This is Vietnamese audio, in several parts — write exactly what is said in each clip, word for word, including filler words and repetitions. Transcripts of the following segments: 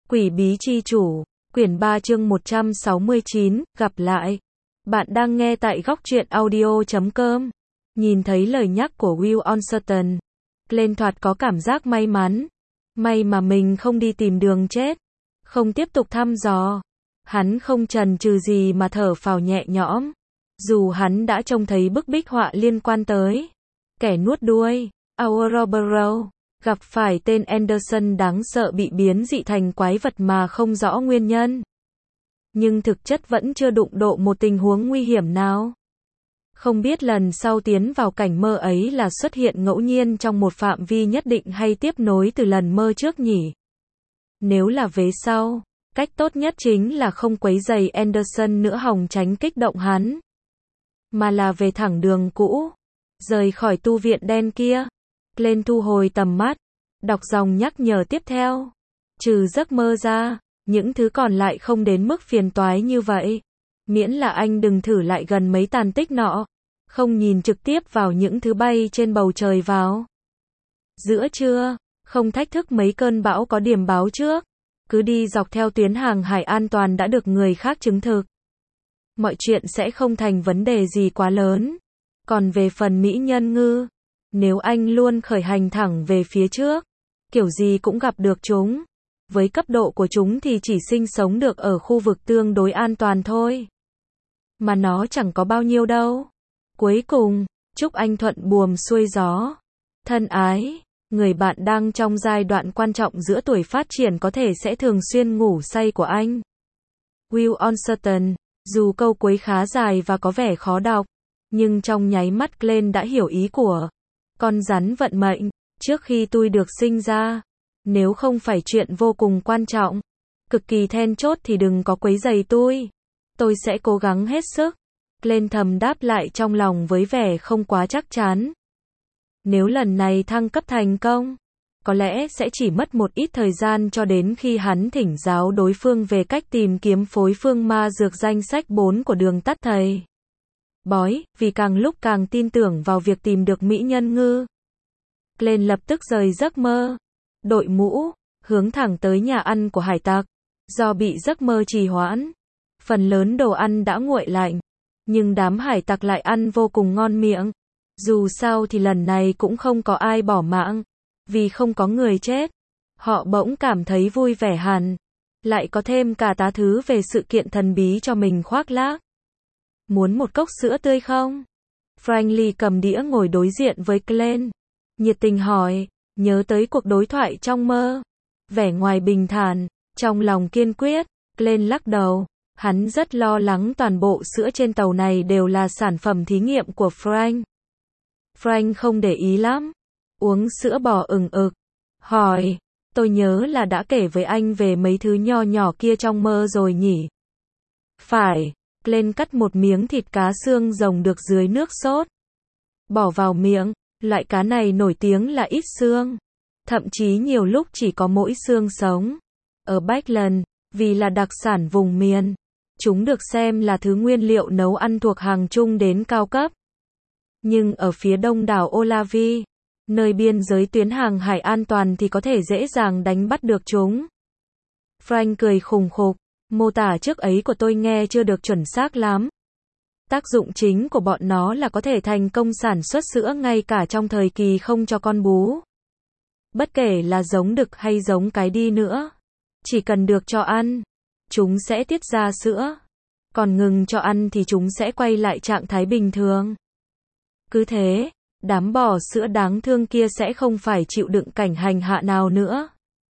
Quỷ bí chi chủ, quyển ba chương một trăm sáu mươi chín, gặp lại. Bạn đang nghe tại góc truyện audio chấm com. Nhìn thấy lời nhắc của Will Onserton, Glenn thoạt có cảm giác may mắn. May mà mình không đi tìm đường chết. Không tiếp tục thăm dò. Hắn không chần chừ gì mà thở phào nhẹ nhõm. Dù hắn đã trông thấy bức bích họa liên quan tới kẻ nuốt đuôi, Ouroboros, gặp phải tên Anderson đáng sợ bị biến dị thành quái vật mà không rõ nguyên nhân. Nhưng thực chất vẫn chưa đụng độ một tình huống nguy hiểm nào. Không biết lần sau tiến vào cảnh mơ ấy là xuất hiện ngẫu nhiên trong một phạm vi nhất định hay tiếp nối từ lần mơ trước nhỉ? Nếu là vế sau, cách tốt nhất chính là không quấy rầy Anderson nữa hòng tránh kích động hắn. Mà là về thẳng đường cũ, rời khỏi tu viện đen kia. Lên thu hồi tầm mắt, đọc dòng nhắc nhở tiếp theo. Trừ giấc mơ ra, những thứ còn lại không đến mức phiền toái như vậy. Miễn là anh đừng thử lại gần mấy tàn tích nọ. Không nhìn trực tiếp vào những thứ bay trên bầu trời vào giữa trưa, không thách thức mấy cơn bão có điểm báo trước. Cứ đi dọc theo tuyến hàng hải an toàn đã được người khác chứng thực. Mọi chuyện sẽ không thành vấn đề gì quá lớn. Còn về phần mỹ nhân ngư, nếu anh luôn khởi hành thẳng về phía trước, kiểu gì cũng gặp được chúng. Với cấp độ của chúng thì chỉ sinh sống được ở khu vực tương đối an toàn thôi. Mà nó chẳng có bao nhiêu đâu. Cuối cùng, chúc anh thuận buồm xuôi gió. Thân ái, người bạn đang trong giai đoạn quan trọng giữa tuổi phát triển có thể sẽ thường xuyên ngủ say của anh. Will Onserton, dù câu cuối khá dài và có vẻ khó đọc, nhưng trong nháy mắt Glenn đã hiểu ý của con rắn vận mệnh. Trước khi tôi được sinh ra, nếu không phải chuyện vô cùng quan trọng, cực kỳ then chốt thì đừng có quấy rầy tôi. Tôi sẽ cố gắng hết sức. Glenn thầm đáp lại trong lòng với vẻ không quá chắc chắn. Nếu lần này thăng cấp thành công, có lẽ sẽ chỉ mất một ít thời gian cho đến khi hắn thỉnh giáo đối phương về cách tìm kiếm phối phương ma dược danh sách bốn của đường tắt thầy bói, vì càng lúc càng tin tưởng vào việc tìm được mỹ nhân ngư. Glenn lập tức rời giấc mơ, đội mũ, hướng thẳng tới nhà ăn của hải tặc. Do bị giấc mơ trì hoãn, phần lớn đồ ăn đã nguội lạnh, nhưng đám hải tặc lại ăn vô cùng ngon miệng. Dù sao thì lần này cũng không có ai bỏ mạng, vì không có người chết. Họ bỗng cảm thấy vui vẻ hẳn, lại có thêm cả tá thứ về sự kiện thần bí cho mình khoác lác. Muốn một cốc sữa tươi không? Franklin cầm đĩa ngồi đối diện với Glenn, nhiệt tình hỏi, nhớ tới cuộc đối thoại trong mơ. Vẻ ngoài bình thản, trong lòng kiên quyết. Glenn lắc đầu, hắn rất lo lắng toàn bộ sữa trên tàu này đều là sản phẩm thí nghiệm của Frank. Frank không để ý lắm, uống sữa bò ừng ực, hỏi, tôi nhớ là đã kể với anh về mấy thứ nho nhỏ kia trong mơ rồi nhỉ? Phải. Glenn cắt một miếng thịt cá xương rồng được dưới nước sốt, bỏ vào miệng. Loại cá này nổi tiếng là ít xương, thậm chí nhiều lúc chỉ có mỗi xương sống. Ở Backlund, vì là đặc sản vùng miền, chúng được xem là thứ nguyên liệu nấu ăn thuộc hàng trung đến cao cấp. Nhưng ở phía đông đảo Olavi, nơi biên giới tuyến hàng hải an toàn thì có thể dễ dàng đánh bắt được chúng. Frank cười khùng khục, mô tả trước ấy của tôi nghe chưa được chuẩn xác lắm. Tác dụng chính của bọn nó là có thể thành công sản xuất sữa ngay cả trong thời kỳ không cho con bú. Bất kể là giống đực hay giống cái đi nữa, chỉ cần được cho ăn, chúng sẽ tiết ra sữa. Còn ngừng cho ăn thì chúng sẽ quay lại trạng thái bình thường. Cứ thế, đám bò sữa đáng thương kia sẽ không phải chịu đựng cảnh hành hạ nào nữa.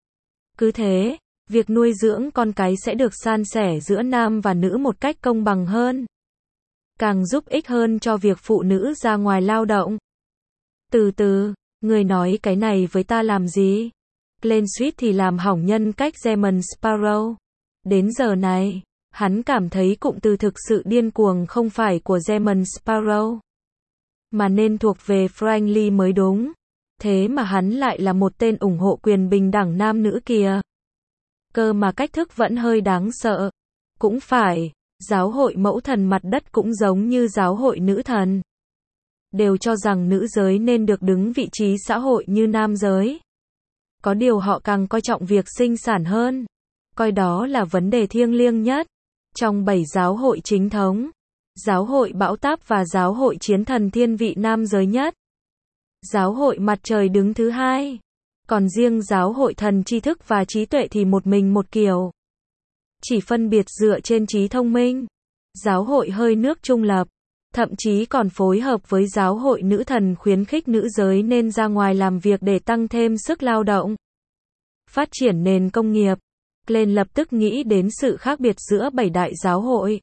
Cứ thế, việc nuôi dưỡng con cái sẽ được san sẻ giữa nam và nữ một cách công bằng hơn. Càng giúp ích hơn cho việc phụ nữ ra ngoài lao động. Từ từ, người nói cái này với ta làm gì? Glenn suýt thì làm hỏng nhân cách Demon Sparrow. Đến giờ này, hắn cảm thấy cụm từ thực sự điên cuồng không phải của Demon Sparrow, mà nên thuộc về Franklin mới đúng. Thế mà hắn lại là một tên ủng hộ quyền bình đẳng nam nữ kìa. Cơ mà cách thức vẫn hơi đáng sợ. Cũng phải, giáo hội mẫu thần mặt đất cũng giống như giáo hội nữ thần. Đều cho rằng nữ giới nên được đứng vị trí xã hội như nam giới. Có điều họ càng coi trọng việc sinh sản hơn. coi đó là vấn đề thiêng liêng nhất. Trong bảy giáo hội chính thống, giáo hội Bão Táp và giáo hội Chiến Thần thiên vị nam giới nhất. Giáo hội Mặt Trời đứng thứ hai. Còn riêng giáo hội Thần Tri Thức và Trí Tuệ thì một mình một kiểu. Chỉ phân biệt dựa trên trí thông minh. Giáo hội Hơi Nước trung lập. Thậm chí còn phối hợp với giáo hội Nữ Thần khuyến khích nữ giới nên ra ngoài làm việc để tăng thêm sức lao động. Phát triển nền công nghiệp. Glenn lập tức nghĩ đến sự khác biệt giữa bảy đại giáo hội.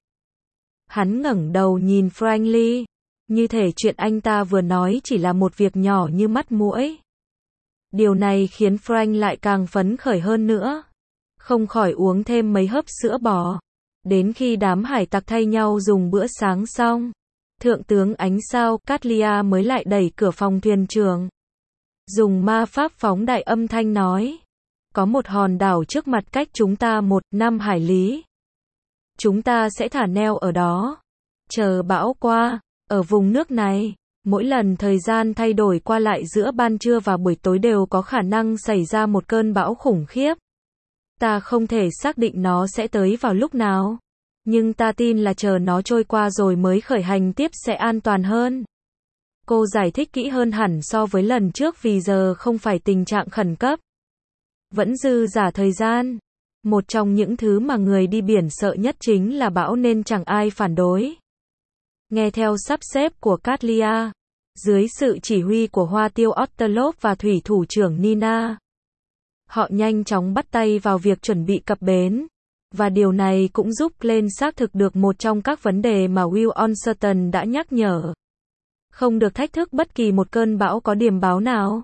Hắn ngẩng đầu nhìn Frank Lee. Như thể chuyện anh ta vừa nói chỉ là một việc nhỏ như mắt muỗi. Điều này khiến Frank lại càng phấn khởi hơn nữa. Không khỏi uống thêm mấy hớp sữa bò. Đến khi đám hải tặc thay nhau dùng bữa sáng xong, Thượng tướng Ánh Sao Catlia mới lại đẩy cửa phòng thuyền trưởng. Dùng ma pháp phóng đại âm thanh nói. Có một hòn đảo trước mặt cách chúng ta một năm hải lý. Chúng ta sẽ thả neo ở đó. Chờ bão qua. Ở vùng nước này, mỗi lần thời gian thay đổi qua lại giữa ban trưa và buổi tối đều có khả năng xảy ra một cơn bão khủng khiếp. Ta không thể xác định nó sẽ tới vào lúc nào. Nhưng ta tin là chờ nó trôi qua rồi mới khởi hành tiếp sẽ an toàn hơn. Cô giải thích kỹ hơn hẳn so với lần trước vì giờ không phải tình trạng khẩn cấp. Vẫn dư dả thời gian. Một trong những thứ mà người đi biển sợ nhất chính là bão nên chẳng ai phản đối. Nghe theo sắp xếp của Catlia, dưới sự chỉ huy của Hoa Tiêu Otterlop và thủy thủ trưởng Nina, họ nhanh chóng bắt tay vào việc chuẩn bị cập bến. Và điều này cũng giúp Glenn xác thực được một trong các vấn đề mà Will Onserton đã nhắc nhở. Không được thách thức bất kỳ một cơn bão có điểm báo nào.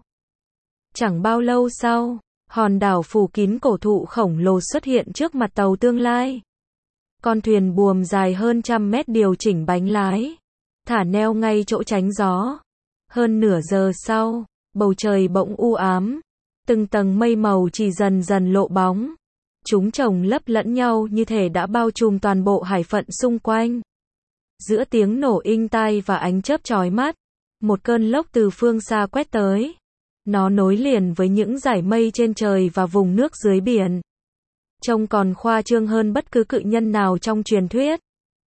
Chẳng bao lâu sau, hòn đảo phủ kín cổ thụ khổng lồ xuất hiện trước mặt tàu tương lai. Con thuyền buồm dài hơn trăm mét điều chỉnh bánh lái, thả neo ngay chỗ tránh gió. Hơn nửa giờ sau, bầu trời bỗng u ám, từng tầng mây màu chỉ dần dần lộ bóng. Chúng chồng lấp lẫn nhau như thể đã bao trùm toàn bộ hải phận xung quanh. Giữa tiếng nổ inh tai và ánh chớp chói mắt, một cơn lốc từ phương xa quét tới. Nó nối liền với những dải mây trên trời và vùng nước dưới biển. Trông còn khoa trương hơn bất cứ cự nhân nào trong truyền thuyết.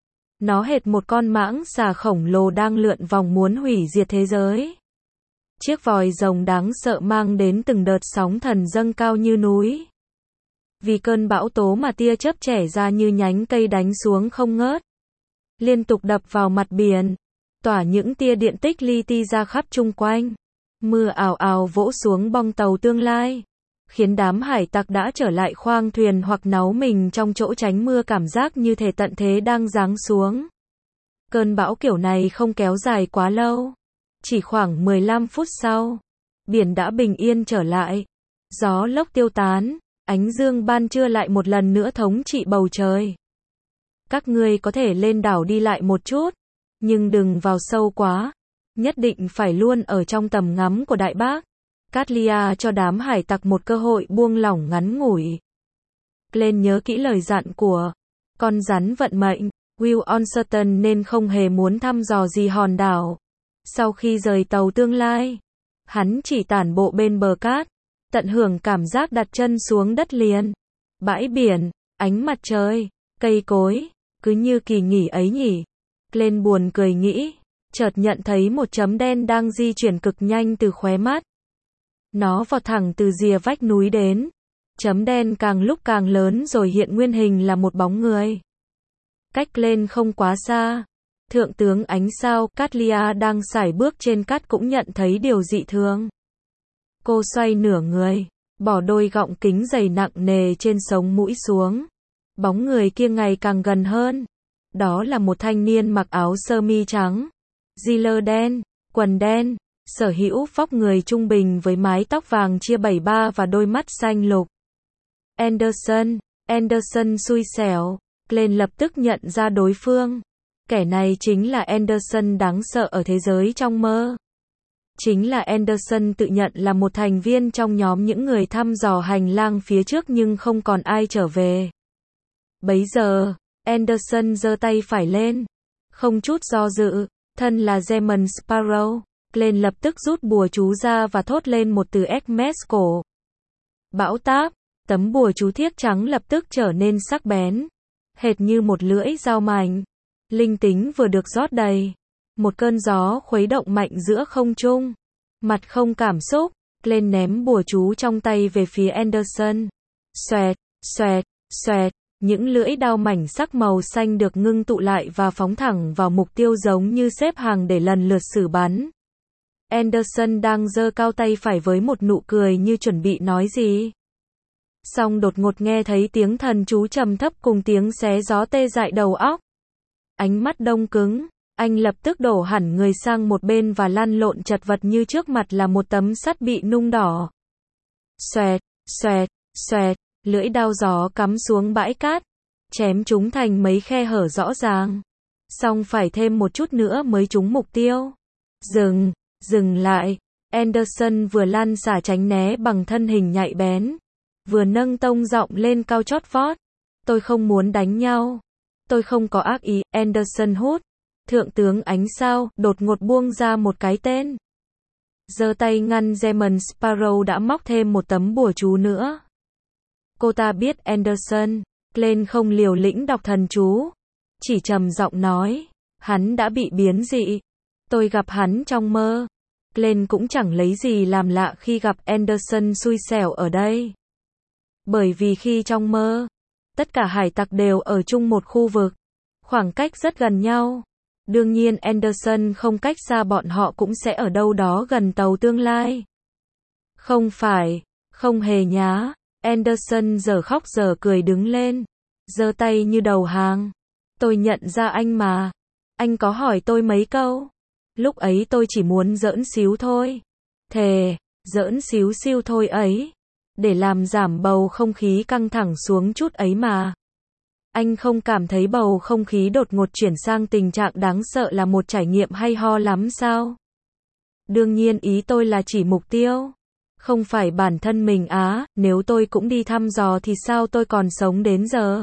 Nó hệt một con mãng xà khổng lồ đang lượn vòng muốn hủy diệt thế giới. Chiếc vòi rồng đáng sợ mang đến từng đợt sóng thần dâng cao như núi. Vì cơn bão tố mà tia chớp chẻ ra như nhánh cây đánh xuống không ngớt, liên tục đập vào mặt biển, tỏa những tia điện tích li ti ra khắp chung quanh. Mưa ào ào vỗ xuống bong tàu tương lai, khiến đám hải tặc đã trở lại khoang thuyền hoặc náu mình trong chỗ tránh mưa cảm giác như thể tận thế đang giáng xuống. Cơn bão kiểu này không kéo dài quá lâu. Chỉ khoảng mười lăm phút sau, biển đã bình yên trở lại. Gió lốc tiêu tán, ánh dương ban trưa lại một lần nữa thống trị bầu trời. Các ngươi có thể lên đảo đi lại một chút, nhưng đừng vào sâu quá. Nhất định phải luôn ở trong tầm ngắm của đại bác. Catlia cho đám hải tặc một cơ hội buông lỏng ngắn ngủi. Glenn nhớ kỹ lời dặn của con rắn vận mệnh, Will Onserton nên không hề muốn thăm dò gì hòn đảo. Sau khi rời tàu tương lai, hắn chỉ tản bộ bên bờ cát, tận hưởng cảm giác đặt chân xuống đất liền. Bãi biển, ánh mặt trời, cây cối, cứ như kỳ nghỉ ấy nhỉ. Glenn buồn cười nghĩ, chợt nhận thấy một chấm đen đang di chuyển cực nhanh từ khóe mắt. Nó vọt thẳng từ rìa vách núi đến. Chấm đen càng lúc càng lớn rồi hiện nguyên hình là một bóng người. Cách lên không quá xa, Thượng tướng Ánh Sao Catlia đang sải bước trên cát cũng nhận thấy điều dị thường. Cô xoay nửa người, bỏ đôi gọng kính dày nặng nề trên sống mũi xuống. Bóng người kia ngày càng gần hơn. Đó là một thanh niên mặc áo sơ mi trắng, gilet đen, quần đen, sở hữu vóc người trung bình với mái tóc vàng chia bảy ba và đôi mắt xanh lục. Anderson, Anderson xui xẻo, Glenn lập tức nhận ra đối phương. Kẻ này chính là Anderson đáng sợ ở thế giới trong mơ. Chính là Anderson tự nhận là một thành viên trong nhóm những người thăm dò hành lang phía trước nhưng không còn ai trở về. Bấy giờ, Anderson giơ tay phải lên. Không chút do dự, thân là Demon Sparrow, Glenn lập tức rút bùa chú ra và thốt lên một từ Hermes cổ. Bão táp, Tấm bùa chú thiếc trắng lập tức trở nên sắc bén, hệt như một lưỡi dao mảnh. Linh tính vừa được rót đầy. Một cơn gió khuấy động mạnh giữa không trung. Mặt không cảm xúc, Glenn ném bùa chú trong tay về phía Anderson. Xoẹt, xoẹt, xoẹt, những lưỡi đao mảnh sắc màu xanh được ngưng tụ lại và phóng thẳng vào mục tiêu giống như xếp hàng để lần lượt xử bắn. Anderson đang giơ cao tay phải với một nụ cười như chuẩn bị nói gì. Song đột ngột nghe thấy tiếng thần chú trầm thấp cùng tiếng xé gió tê dại đầu óc. Ánh mắt đông cứng, anh lập tức đổ hẳn người sang một bên và lăn lộn chật vật như trước mặt là một tấm sắt bị nung đỏ. Xoẹt, xoẹt, xoẹt, lưỡi đao gió cắm xuống bãi cát, chém chúng thành mấy khe hở rõ ràng. Song phải thêm một chút nữa mới trúng mục tiêu. Dừng, dừng lại. Anderson vừa lăn xả tránh né bằng thân hình nhạy bén, vừa nâng tông giọng lên cao chót vót. Tôi không muốn đánh nhau. Tôi không có ác ý. Anderson hút. Thượng tướng ánh sao, đột ngột buông ra một cái tên. Giơ tay ngăn German Sparrow đã móc thêm một tấm bùa chú nữa. Cô ta biết Anderson. Glenn không liều lĩnh đọc thần chú. Chỉ trầm giọng nói. Hắn đã bị biến dị. Tôi gặp hắn trong mơ. Glenn cũng chẳng lấy gì làm lạ khi gặp Anderson xui xẻo ở đây. Bởi vì khi trong mơ, tất cả hải tặc đều ở chung một khu vực. Khoảng cách rất gần nhau. Đương nhiên Anderson không cách xa bọn họ cũng sẽ ở đâu đó gần tàu tương lai. Không phải, không hề nhá. Anderson giờ khóc giờ cười đứng lên, giơ tay như đầu hàng. Tôi nhận ra anh mà. Anh có hỏi tôi mấy câu. Lúc ấy tôi chỉ muốn giỡn xíu thôi. Thề, giỡn xíu xiu thôi ấy. Để làm giảm bầu không khí căng thẳng xuống chút ấy mà. Anh không cảm thấy bầu không khí đột ngột chuyển sang tình trạng đáng sợ là một trải nghiệm hay ho lắm sao? Đương nhiên ý tôi là chỉ mục tiêu. Không phải bản thân mình á, nếu tôi cũng đi thăm dò thì sao tôi còn sống đến giờ?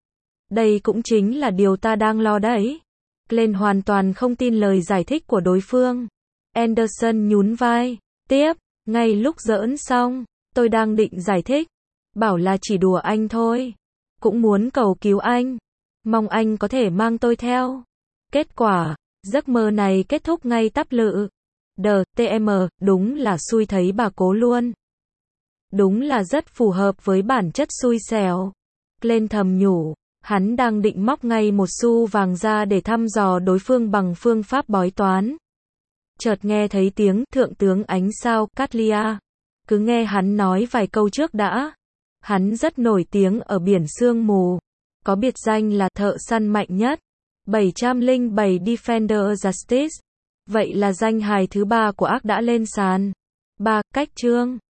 Đây cũng chính là điều ta đang lo đấy. Glenn hoàn toàn không tin lời giải thích của đối phương. Anderson nhún vai. Tiếp, ngay lúc giỡn xong, tôi đang định giải thích. Bảo là chỉ đùa anh thôi. Cũng muốn cầu cứu anh. Mong anh có thể mang tôi theo. Kết quả, giấc mơ này kết thúc ngay tắp lự. Đờ, tê em, đúng là xui thấy bà cố luôn. Đúng là rất phù hợp với bản chất xui xẻo. Glenn thầm nhủ. Hắn đang định móc ngay một xu vàng ra để thăm dò đối phương bằng phương pháp bói toán. Chợt nghe thấy tiếng thượng tướng ánh sao, Catlia. Cứ nghe hắn nói vài câu trước đã. Hắn rất nổi tiếng ở biển sương mù. Có biệt danh là thợ săn mạnh nhất. bảy trăm lẻ bảy Defender Justice. Vậy là danh hài thứ ba của ác đã lên sàn. ba. Cách chương